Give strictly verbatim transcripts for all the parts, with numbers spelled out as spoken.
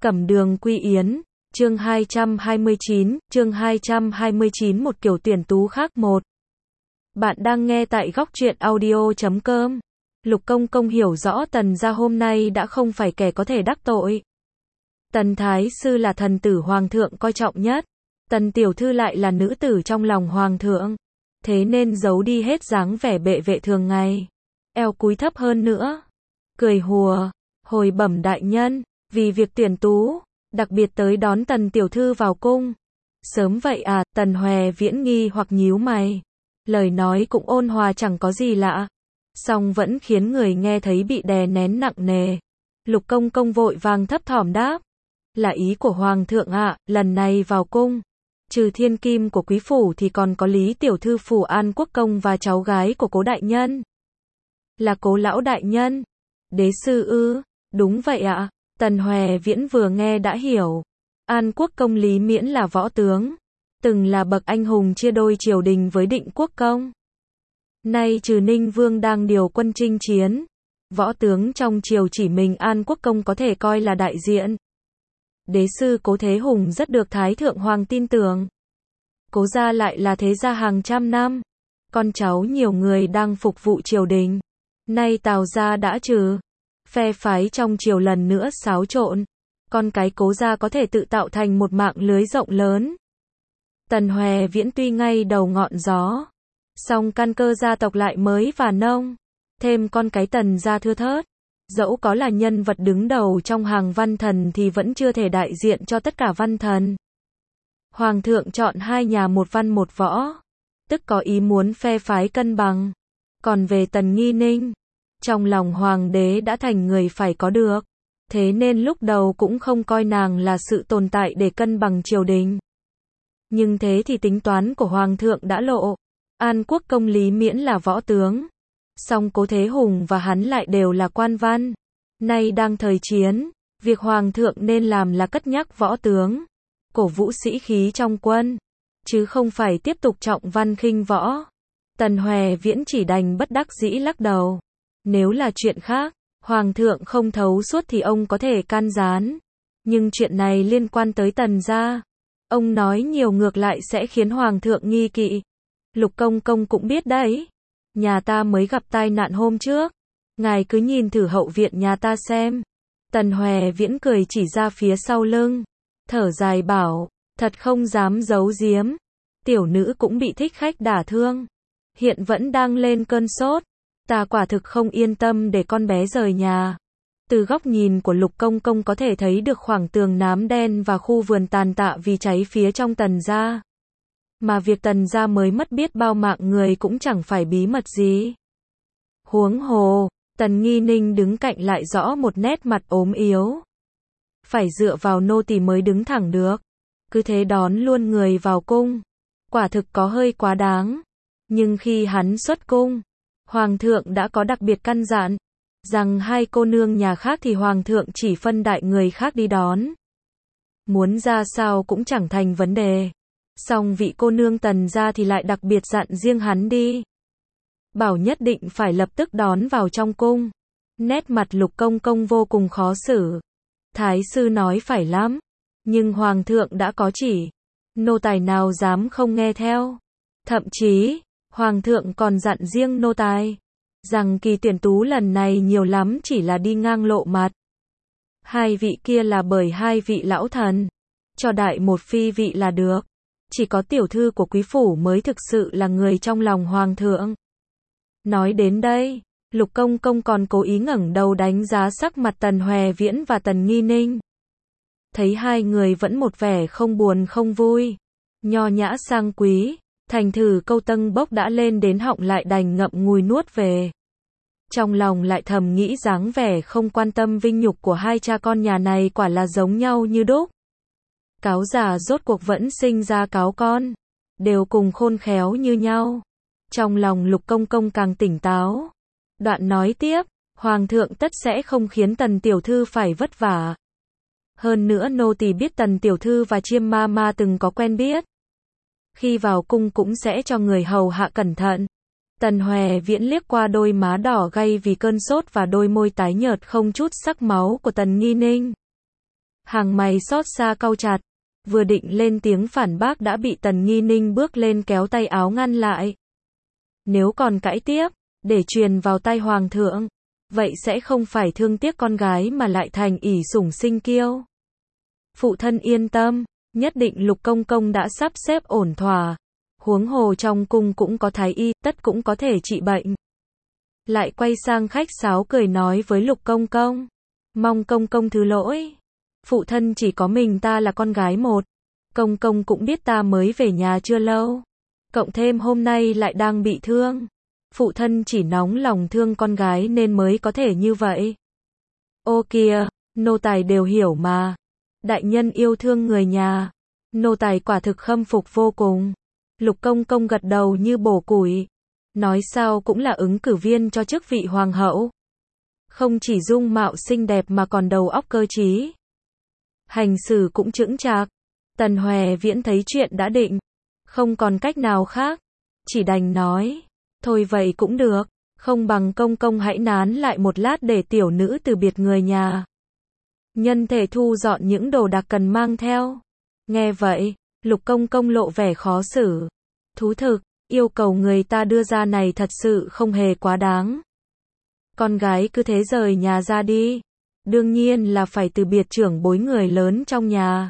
Cẩm Đường Quy Yến, chương hai trăm hai mươi chín, chương hai trăm hai mươi chín một kiểu tuyển tú khác một. Bạn đang nghe tại góc truyện audio chấm com. Lục Công Công hiểu rõ Tần gia hôm nay đã không phải kẻ có thể đắc tội. Tần Thái Sư là thần tử Hoàng thượng coi trọng nhất. Tần Tiểu Thư lại là nữ tử trong lòng Hoàng thượng. Thế nên giấu đi hết dáng vẻ bệ vệ thường ngày. Eo cúi thấp hơn nữa. Cười hùa, hồi bẩm đại nhân, vì việc tuyển tú, đặc biệt tới đón Tần Tiểu Thư vào cung. Sớm vậy à, Tần Hòe Viễn nghi hoặc nhíu mày. Lời nói cũng ôn hòa chẳng có gì lạ. Song vẫn khiến người nghe thấy bị đè nén nặng nề. Lục Công Công vội vàng thấp thỏm đáp. Là ý của Hoàng thượng ạ, à, lần này vào cung. Trừ thiên kim của quý phủ thì còn có Lý Tiểu Thư phủ An Quốc Công và cháu gái của Cố đại nhân. Là Cố lão đại nhân. Đế sư ư, đúng vậy ạ. À. Tần Hòe Viễn vừa nghe đã hiểu. An Quốc Công Lý Miễn là võ tướng. Từng là bậc anh hùng chia đôi triều đình với Định Quốc Công. Nay trừ Ninh Vương đang điều quân chinh chiến. Võ tướng trong triều chỉ mình An Quốc Công có thể coi là đại diện. Đế sư Cố Thế Hùng rất được Thái Thượng Hoàng tin tưởng. Cố gia lại là thế gia hàng trăm năm. Con cháu nhiều người đang phục vụ triều đình. Nay Tào gia đã trừ. Phe phái trong triều lần nữa xáo trộn. Con cái Cố gia có thể tự tạo thành một mạng lưới rộng lớn. Tần Hòe Viễn tuy ngay đầu ngọn gió. Song căn cơ gia tộc lại mới và nông. Thêm con cái Tần gia thưa thớt. Dẫu có là nhân vật đứng đầu trong hàng văn thần thì vẫn chưa thể đại diện cho tất cả văn thần. Hoàng thượng chọn hai nhà một văn một võ. Tức có ý muốn phe phái cân bằng. Còn về Tần Nghi Ninh, trong lòng hoàng đế đã thành người phải có được. Thế nên lúc đầu cũng không coi nàng là sự tồn tại để cân bằng triều đình. Nhưng thế thì tính toán của hoàng thượng đã lộ. An Quốc Công Lý Miễn là võ tướng. Song Cố Thế Hùng và hắn lại đều là quan văn. Nay đang thời chiến, việc hoàng thượng nên làm là cất nhắc võ tướng, cổ vũ sĩ khí trong quân, chứ không phải tiếp tục trọng văn khinh võ. Tần Hòe Viễn chỉ đành bất đắc dĩ lắc đầu. Nếu là chuyện khác, hoàng thượng không thấu suốt thì ông có thể can gián. Nhưng chuyện này liên quan tới Tần gia. Ông nói nhiều ngược lại sẽ khiến hoàng thượng nghi kỵ. Lục Công Công cũng biết đấy. Nhà ta mới gặp tai nạn hôm trước. Ngài cứ nhìn thử hậu viện nhà ta xem. Tần Hòe Viễn cười chỉ ra phía sau lưng. Thở dài bảo, thật không dám giấu giếm. Tiểu nữ cũng bị thích khách đả thương. Hiện vẫn đang lên cơn sốt. Ta quả thực không yên tâm để con bé rời nhà. Từ góc nhìn của Lục Công Công có thể thấy được khoảng tường nám đen và khu vườn tàn tạ vì cháy phía trong Tần gia. Mà việc Tần gia mới mất biết bao mạng người cũng chẳng phải bí mật gì. Huống hồ, Tần Nghi Ninh đứng cạnh lại rõ một nét mặt ốm yếu. Phải dựa vào nô tỳ mới đứng thẳng được. Cứ thế đón luôn người vào cung. Quả thực có hơi quá đáng. Nhưng khi hắn xuất cung, Hoàng thượng đã có đặc biệt căn dặn. Rằng hai cô nương nhà khác thì Hoàng thượng chỉ phân đại người khác đi đón. Muốn ra sao cũng chẳng thành vấn đề. Song vị cô nương Tần gia thì lại đặc biệt dặn riêng hắn đi. Bảo nhất định phải lập tức đón vào trong cung. Nét mặt Lục Công Công vô cùng khó xử. Thái sư nói phải lắm. Nhưng Hoàng thượng đã có chỉ. Nô tài nào dám không nghe theo. Thậm chí, Hoàng thượng còn dặn riêng nô tài. Rằng kỳ tuyển tú lần này nhiều lắm chỉ là đi ngang lộ mặt. Hai vị kia là bởi hai vị lão thần. Cho đại một phi vị là được. Chỉ có tiểu thư của quý phủ mới thực sự là người trong lòng hoàng thượng. Nói đến đây, Lục Công Công còn cố ý ngẩng đầu đánh giá sắc mặt Tần Hòe Viễn và Tần Nghi Ninh. Thấy hai người vẫn một vẻ không buồn không vui. Nho nhã sang quý, thành thử câu tâng bốc đã lên đến họng lại đành ngậm ngùi nuốt về. Trong lòng lại thầm nghĩ dáng vẻ không quan tâm vinh nhục của hai cha con nhà này quả là giống nhau như đúc. Cáo già rốt cuộc vẫn sinh ra cáo con. Đều cùng khôn khéo như nhau. Trong lòng Lục Công Công càng tỉnh táo. Đoạn nói tiếp, Hoàng thượng tất sẽ không khiến Tần Tiểu Thư phải vất vả. Hơn nữa nô tỳ biết Tần Tiểu Thư và Chiêm Ma Ma từng có quen biết. Khi vào cung cũng sẽ cho người hầu hạ cẩn thận. Tần Hòe Viễn liếc qua đôi má đỏ gay vì cơn sốt và đôi môi tái nhợt không chút sắc máu của Tần Nghi Ninh. Hàng mày xót xa cau chặt, vừa định lên tiếng phản bác đã bị Tần Nghi Ninh bước lên kéo tay áo ngăn lại. Nếu còn cãi tiếp, để truyền vào tay hoàng thượng, vậy sẽ không phải thương tiếc con gái mà lại thành ỷ sủng sinh kiêu. Phụ thân yên tâm, nhất định Lục công công đã sắp xếp ổn thỏa. Huống hồ trong cung cũng có thái y, tất cũng có thể trị bệnh. Lại quay sang khách sáo cười nói với Lục công công, mong công công thứ lỗi. Phụ thân chỉ có mình ta là con gái một. Công công cũng biết ta mới về nhà chưa lâu. Cộng thêm hôm nay lại đang bị thương. Phụ thân chỉ nóng lòng thương con gái nên mới có thể như vậy. Ô kìa, nô tài đều hiểu mà. Đại nhân yêu thương người nhà. Nô tài quả thực khâm phục vô cùng. Lục công công gật đầu như bổ củi. Nói sao cũng là ứng cử viên cho chức vị hoàng hậu. Không chỉ dung mạo xinh đẹp mà còn đầu óc cơ trí. Hành xử cũng chững chạc. Tần Hòe Viễn thấy chuyện đã định. Không còn cách nào khác. Chỉ đành nói. Thôi vậy cũng được. Không bằng công công hãy nán lại một lát để tiểu nữ từ biệt người nhà. Nhân thể thu dọn những đồ đạc cần mang theo. Nghe vậy, Lục công công lộ vẻ khó xử. Thú thực, yêu cầu người ta đưa ra này thật sự không hề quá đáng. Con gái cứ thế rời nhà ra đi. Đương nhiên là phải từ biệt trưởng bối người lớn trong nhà.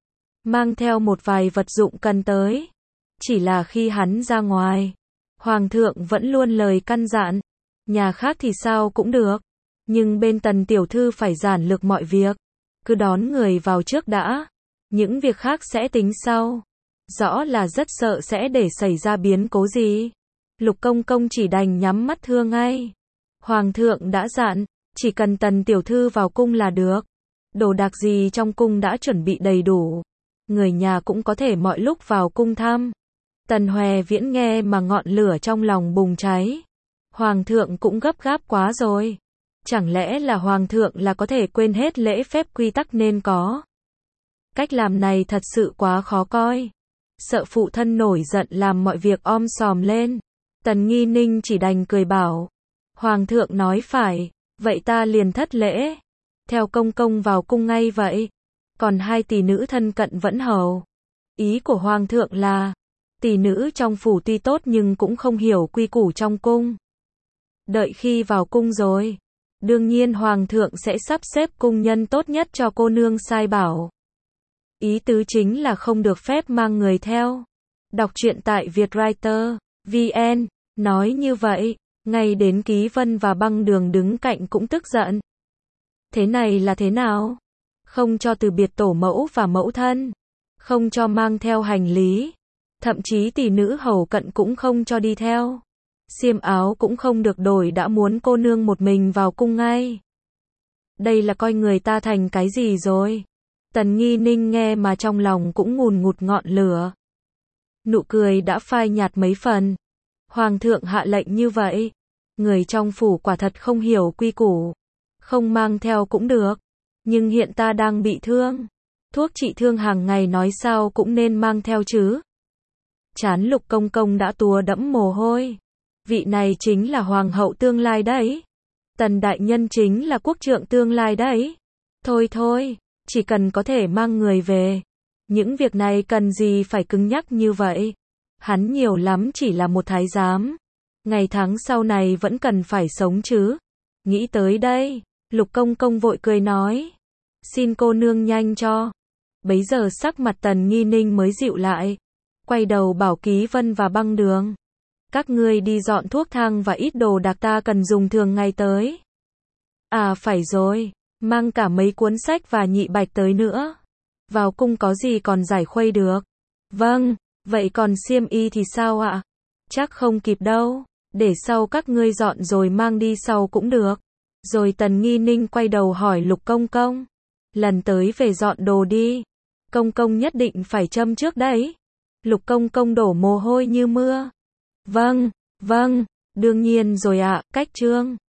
Mang theo một vài vật dụng cần tới. Chỉ là khi hắn ra ngoài, Hoàng thượng vẫn luôn lời căn dặn. Nhà khác thì sao cũng được. Nhưng bên Tần tiểu thư phải giản lược mọi việc. Cứ đón người vào trước đã. Những việc khác sẽ tính sau. Rõ là rất sợ sẽ để xảy ra biến cố gì. Lục công công chỉ đành nhắm mắt thưa ngay. Hoàng thượng đã dặn, chỉ cần Tần tiểu thư vào cung là được. Đồ đạc gì trong cung đã chuẩn bị đầy đủ. Người nhà cũng có thể mọi lúc vào cung thăm. Tần Hòe Viễn nghe mà ngọn lửa trong lòng bùng cháy. Hoàng thượng cũng gấp gáp quá rồi. Chẳng lẽ là hoàng thượng là có thể quên hết lễ phép quy tắc nên có. Cách làm này thật sự quá khó coi. Sợ phụ thân nổi giận làm mọi việc om sòm lên. Tần Nghi Ninh chỉ đành cười bảo. Hoàng thượng nói phải, vậy ta liền thất lễ. Theo công công vào cung ngay vậy. Còn hai tỷ nữ thân cận vẫn hầu. Ý của hoàng thượng là, tỷ nữ trong phủ tuy tốt nhưng cũng không hiểu quy củ trong cung. Đợi khi vào cung rồi, đương nhiên hoàng thượng sẽ sắp xếp cung nhân tốt nhất cho cô nương sai bảo. Ý tứ chính là không được phép mang người theo. Đọc truyện tại Vietwriter chấm vn, nói như vậy, ngay đến Ký Vân và Băng Đường đứng cạnh cũng tức giận. Thế này là thế nào? Không cho từ biệt tổ mẫu và mẫu thân. Không cho mang theo hành lý. Thậm chí tỷ nữ hầu cận cũng không cho đi theo. Xiêm áo cũng không được đổi đã muốn cô nương một mình vào cung ngay. Đây là coi người ta thành cái gì rồi? Tần Nghi Ninh nghe mà trong lòng cũng ngùn ngụt ngọn lửa. Nụ cười đã phai nhạt mấy phần. Hoàng thượng hạ lệnh như vậy. Người trong phủ quả thật không hiểu quy củ. Không mang theo cũng được. Nhưng hiện ta đang bị thương. Thuốc trị thương hàng ngày nói sao cũng nên mang theo chứ. Trán Lục công công đã túa đẫm mồ hôi. Vị này chính là hoàng hậu tương lai đấy. Tần đại nhân chính là quốc trượng tương lai đấy. Thôi thôi, chỉ cần có thể mang người về. Những việc này cần gì phải cứng nhắc như vậy. Hắn nhiều lắm chỉ là một thái giám. Ngày tháng sau này vẫn cần phải sống chứ. Nghĩ tới đây, Lục công công vội cười nói. Xin cô nương nhanh cho. Bấy giờ sắc mặt Tần Nghi Ninh mới dịu lại. Quay đầu bảo Ký Vân và Băng Đường. Các ngươi đi dọn thuốc thang và ít đồ đạc ta cần dùng thường ngày tới. À phải rồi, mang cả mấy cuốn sách và nhị bạch tới nữa. Vào cung có gì còn giải khuây được. Vâng, vậy còn xiêm y thì sao ạ? Chắc không kịp đâu, để sau các ngươi dọn rồi mang đi sau cũng được. Rồi Tần Nghi Ninh quay đầu hỏi Lục công công. Lần tới về dọn đồ đi. Công công nhất định phải châm trước đấy. Lục công công đổ mồ hôi như mưa. Vâng, vâng, đương nhiên rồi ạ, cách trương.